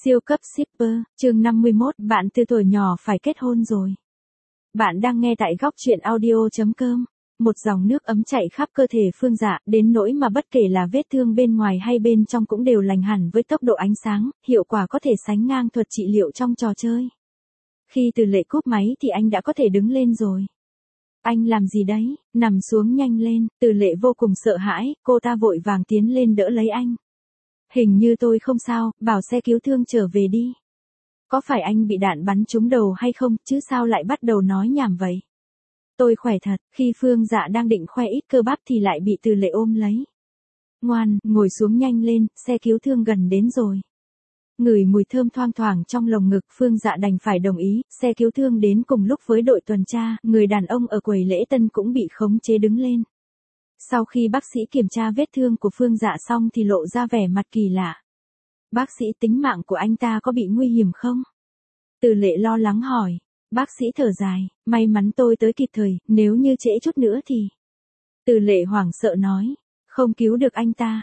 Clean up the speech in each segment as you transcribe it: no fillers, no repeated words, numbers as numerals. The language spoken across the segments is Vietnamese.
Siêu cấp shipper, chương 51, bạn từ tuổi nhỏ phải kết hôn rồi. Bạn đang nghe tại góc truyện audio.com. Một dòng nước ấm chạy khắp cơ thể Phương Dạ, đến nỗi mà bất kể là vết thương bên ngoài hay bên trong cũng đều lành hẳn với tốc độ ánh sáng, hiệu quả có thể sánh ngang thuật trị liệu trong trò chơi. Khi Từ Lệ cúp máy thì anh đã có thể đứng lên rồi. Anh làm gì đấy, nằm xuống nhanh lên, Từ Lệ vô cùng sợ hãi, cô ta vội vàng tiến lên đỡ lấy anh. Hình như tôi không sao, bảo xe cứu thương trở về đi. Có phải anh bị đạn bắn trúng đầu hay không, chứ sao lại bắt đầu nói nhảm vậy? Tôi khỏe thật, khi Phương Dạ đang định khoe ít cơ bắp thì lại bị Từ Lệ ôm lấy. Ngoan, ngồi xuống nhanh lên, xe cứu thương gần đến rồi. Ngửi mùi thơm thoang thoảng trong lồng ngực, Phương Dạ đành phải đồng ý, xe cứu thương đến cùng lúc với đội tuần tra, người đàn ông ở quầy lễ tân cũng bị khống chế đứng lên. Sau khi bác sĩ kiểm tra vết thương của Phương Dạ xong thì lộ ra vẻ mặt kỳ lạ. Bác sĩ, tính mạng của anh ta có bị nguy hiểm không? Từ Lệ lo lắng hỏi. Bác sĩ thở dài, may mắn tôi tới kịp thời, nếu như trễ chút nữa thì... Từ Lệ hoảng sợ nói, không cứu được anh ta.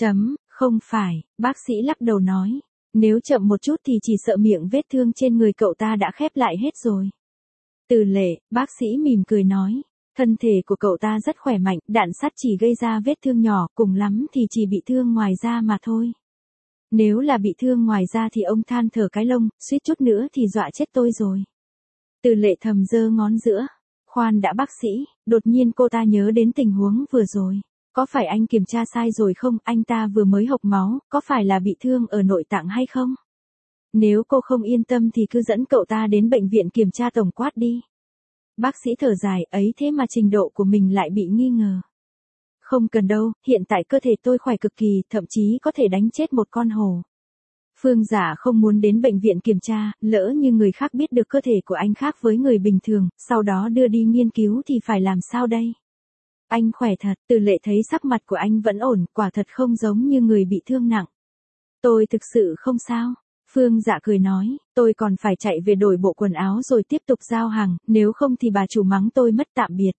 Không phải, bác sĩ lắc đầu nói. Nếu chậm một chút thì chỉ sợ miệng vết thương trên người cậu ta đã khép lại hết rồi. Từ Lệ, bác sĩ mỉm cười nói. Thân thể của cậu ta rất khỏe mạnh, đạn sắt chỉ gây ra vết thương nhỏ, cùng lắm thì chỉ bị thương ngoài da mà thôi. Nếu là bị thương ngoài da thì ông than thở cái lông, suýt chút nữa thì dọa chết tôi rồi. Từ Lệ thầm giơ ngón giữa. Khoan đã bác sĩ, đột nhiên cô ta nhớ đến tình huống vừa rồi. Có phải anh kiểm tra sai rồi không, anh ta vừa mới hộc máu, có phải là bị thương ở nội tạng hay không? Nếu cô không yên tâm thì cứ dẫn cậu ta đến bệnh viện kiểm tra tổng quát đi. Bác sĩ thở dài, ấy thế mà trình độ của mình lại bị nghi ngờ. Không cần đâu, hiện tại cơ thể tôi khỏe cực kỳ, thậm chí có thể đánh chết một con hổ. Phương Dạ không muốn đến bệnh viện kiểm tra, lỡ như người khác biết được cơ thể của anh khác với người bình thường, sau đó đưa đi nghiên cứu thì phải làm sao đây? Anh khỏe thật, Từ Lệ thấy sắc mặt của anh vẫn ổn, quả thật không giống như người bị thương nặng. Tôi thực sự không sao. Phương Dạ cười nói, tôi còn phải chạy về đổi bộ quần áo rồi tiếp tục giao hàng, nếu không thì bà chủ mắng tôi mất tạm biệt.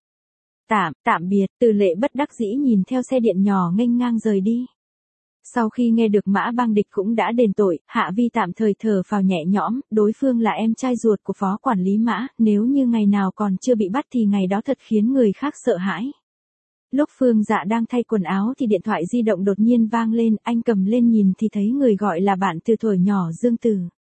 Tạm biệt, Từ Lệ bất đắc dĩ nhìn theo xe điện nhỏ nghênh ngang rời đi. Sau khi nghe được Mã Bang Địch cũng đã đền tội, Hạ Vi tạm thời thở phào nhẹ nhõm, đối phương là em trai ruột của phó quản lý Mã, nếu như ngày nào còn chưa bị bắt thì ngày đó thật khiến người khác sợ hãi. Lúc Phương Dạ đang thay quần áo thì điện thoại di động đột nhiên vang lên, anh cầm lên nhìn thì thấy người gọi là bạn từ thuở nhỏ Dương Tử.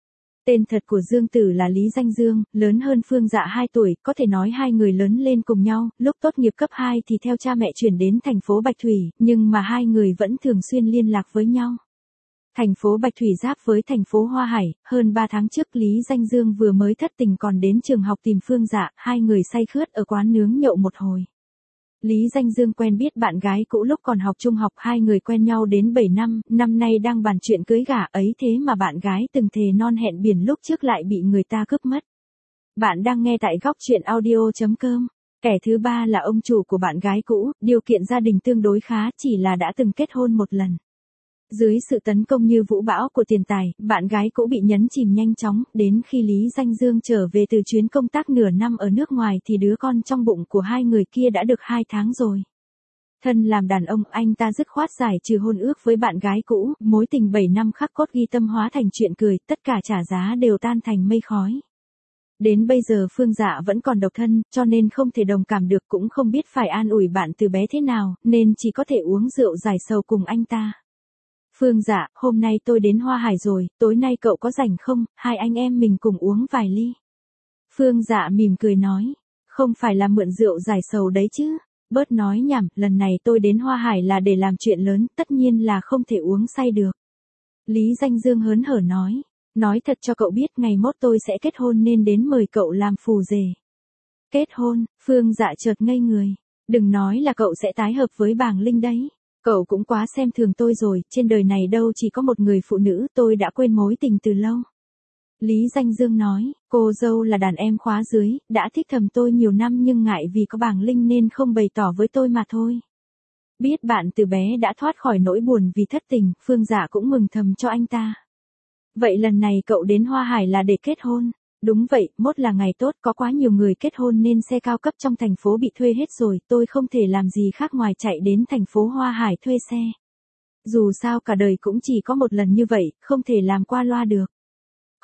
Tên thật của Dương Tử là Lý Danh Dương, lớn hơn Phương Dạ 2 tuổi, có thể nói hai người lớn lên cùng nhau, lúc tốt nghiệp cấp 2 thì theo cha mẹ chuyển đến thành phố Bạch Thủy, nhưng mà hai người vẫn thường xuyên liên lạc với nhau. Thành phố Bạch Thủy giáp với thành phố Hoa Hải, hơn 3 tháng trước Lý Danh Dương vừa mới thất tình còn đến trường học tìm Phương Dạ, hai người say khướt ở quán nướng nhậu một hồi. Lý Danh Dương quen biết bạn gái cũ lúc còn học trung học, hai người quen nhau đến 7 năm, năm nay đang bàn chuyện cưới gả, ấy thế mà bạn gái từng thề non hẹn biển lúc trước lại bị người ta cướp mất. Bạn đang nghe tại góc truyện audio.com. Kẻ thứ ba là ông chủ của bạn gái cũ, điều kiện gia đình tương đối khá, chỉ là đã từng kết hôn một lần. Dưới sự tấn công như vũ bão của tiền tài, bạn gái cũ bị nhấn chìm nhanh chóng, đến khi Lý Danh Dương trở về từ chuyến công tác nửa năm ở nước ngoài thì đứa con trong bụng của hai người kia đã được 2 tháng rồi. Thân làm đàn ông, anh ta dứt khoát giải trừ hôn ước với bạn gái cũ, mối tình 7 năm khắc cốt ghi tâm hóa thành chuyện cười, tất cả trả giá đều tan thành mây khói. Đến bây giờ Phương Dạ vẫn còn độc thân, cho nên không thể đồng cảm được, cũng không biết phải an ủi bạn từ bé thế nào, nên chỉ có thể uống rượu giải sầu cùng anh ta. Phương Dạ, hôm nay tôi đến Hoa Hải rồi, tối nay cậu có rảnh không, hai anh em mình cùng uống vài ly. Phương Dạ mỉm cười nói, không phải là mượn rượu giải sầu đấy chứ, bớt nói nhảm, lần này tôi đến Hoa Hải là để làm chuyện lớn, tất nhiên là không thể uống say được. Lý Danh Dương hớn hở nói thật cho cậu biết ngày mốt tôi sẽ kết hôn nên đến mời cậu làm phù rể. Kết hôn, Phương Dạ chợt ngây người, đừng nói là cậu sẽ tái hợp với Bàng Linh đấy. Cậu cũng quá xem thường tôi rồi, trên đời này đâu chỉ có một người phụ nữ, tôi đã quên mối tình từ lâu. Lý Danh Dương nói, cô dâu là đàn em khóa dưới, đã thích thầm tôi nhiều năm nhưng ngại vì có Bàng Linh nên không bày tỏ với tôi mà thôi. Biết bạn từ bé đã thoát khỏi nỗi buồn vì thất tình, Phương Dạ cũng mừng thầm cho anh ta. Vậy lần này cậu đến Hoa Hải là để kết hôn? Đúng vậy, mốt là ngày tốt, có quá nhiều người kết hôn nên xe cao cấp trong thành phố bị thuê hết rồi, tôi không thể làm gì khác ngoài chạy đến thành phố Hoa Hải thuê xe. Dù sao cả đời cũng chỉ có một lần như vậy, không thể làm qua loa được.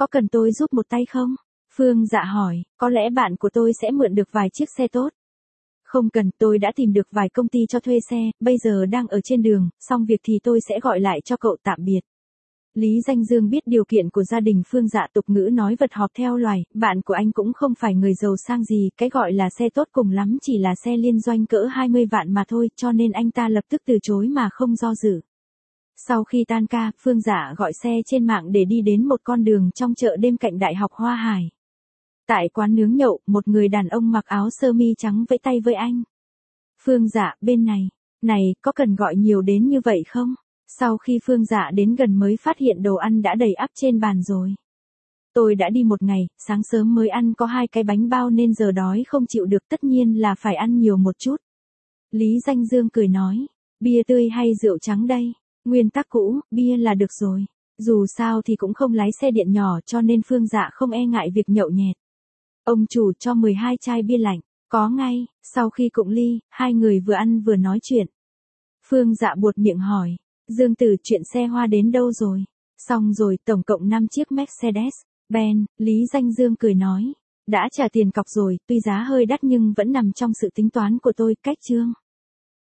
có cần tôi giúp một tay không? Phương Dạ hỏi, có lẽ bạn của tôi sẽ mượn được vài chiếc xe tốt. Không cần, tôi đã tìm được vài công ty cho thuê xe, bây giờ đang ở trên đường, xong việc thì tôi sẽ gọi lại cho cậu, tạm biệt. Lý Danh Dương biết điều kiện của gia đình Phương Dạ, tục ngữ nói vật họp theo loài, bạn của anh cũng không phải người giàu sang gì, cái gọi là xe tốt cùng lắm chỉ là xe liên doanh cỡ 20 vạn mà thôi, cho nên anh ta lập tức từ chối mà không do dự. Sau khi tan ca, Phương Dạ gọi xe trên mạng để đi đến một con đường trong chợ đêm cạnh Đại học Hoa Hải. Tại quán nướng nhậu, một người đàn ông mặc áo sơ mi trắng vẫy tay với anh. Phương Dạ, bên này. Này, có cần gọi nhiều đến như vậy không? Sau khi Phương Dạ đến gần mới phát hiện đồ ăn đã đầy ắp trên bàn rồi. Tôi đã đi một ngày, sáng sớm mới ăn có 2 cái bánh bao nên giờ đói không chịu được, tất nhiên là phải ăn nhiều một chút. Lý Danh Dương cười nói, bia tươi hay rượu trắng đây? Nguyên tắc cũ, bia là được rồi. Dù sao thì cũng không lái xe điện nhỏ cho nên Phương Dạ không e ngại việc nhậu nhẹt. Ông chủ cho 12 chai bia lạnh, có ngay. Sau khi cụng ly, hai người vừa ăn vừa nói chuyện. Phương Dạ buột miệng hỏi, Dương Tử, chuyện xe hoa đến đâu rồi? Xong rồi, tổng cộng 5 chiếc Mercedes Benz. Lý Danh Dương cười nói, đã trả tiền cọc rồi, tuy giá hơi đắt nhưng vẫn nằm trong sự tính toán của tôi, cách chương.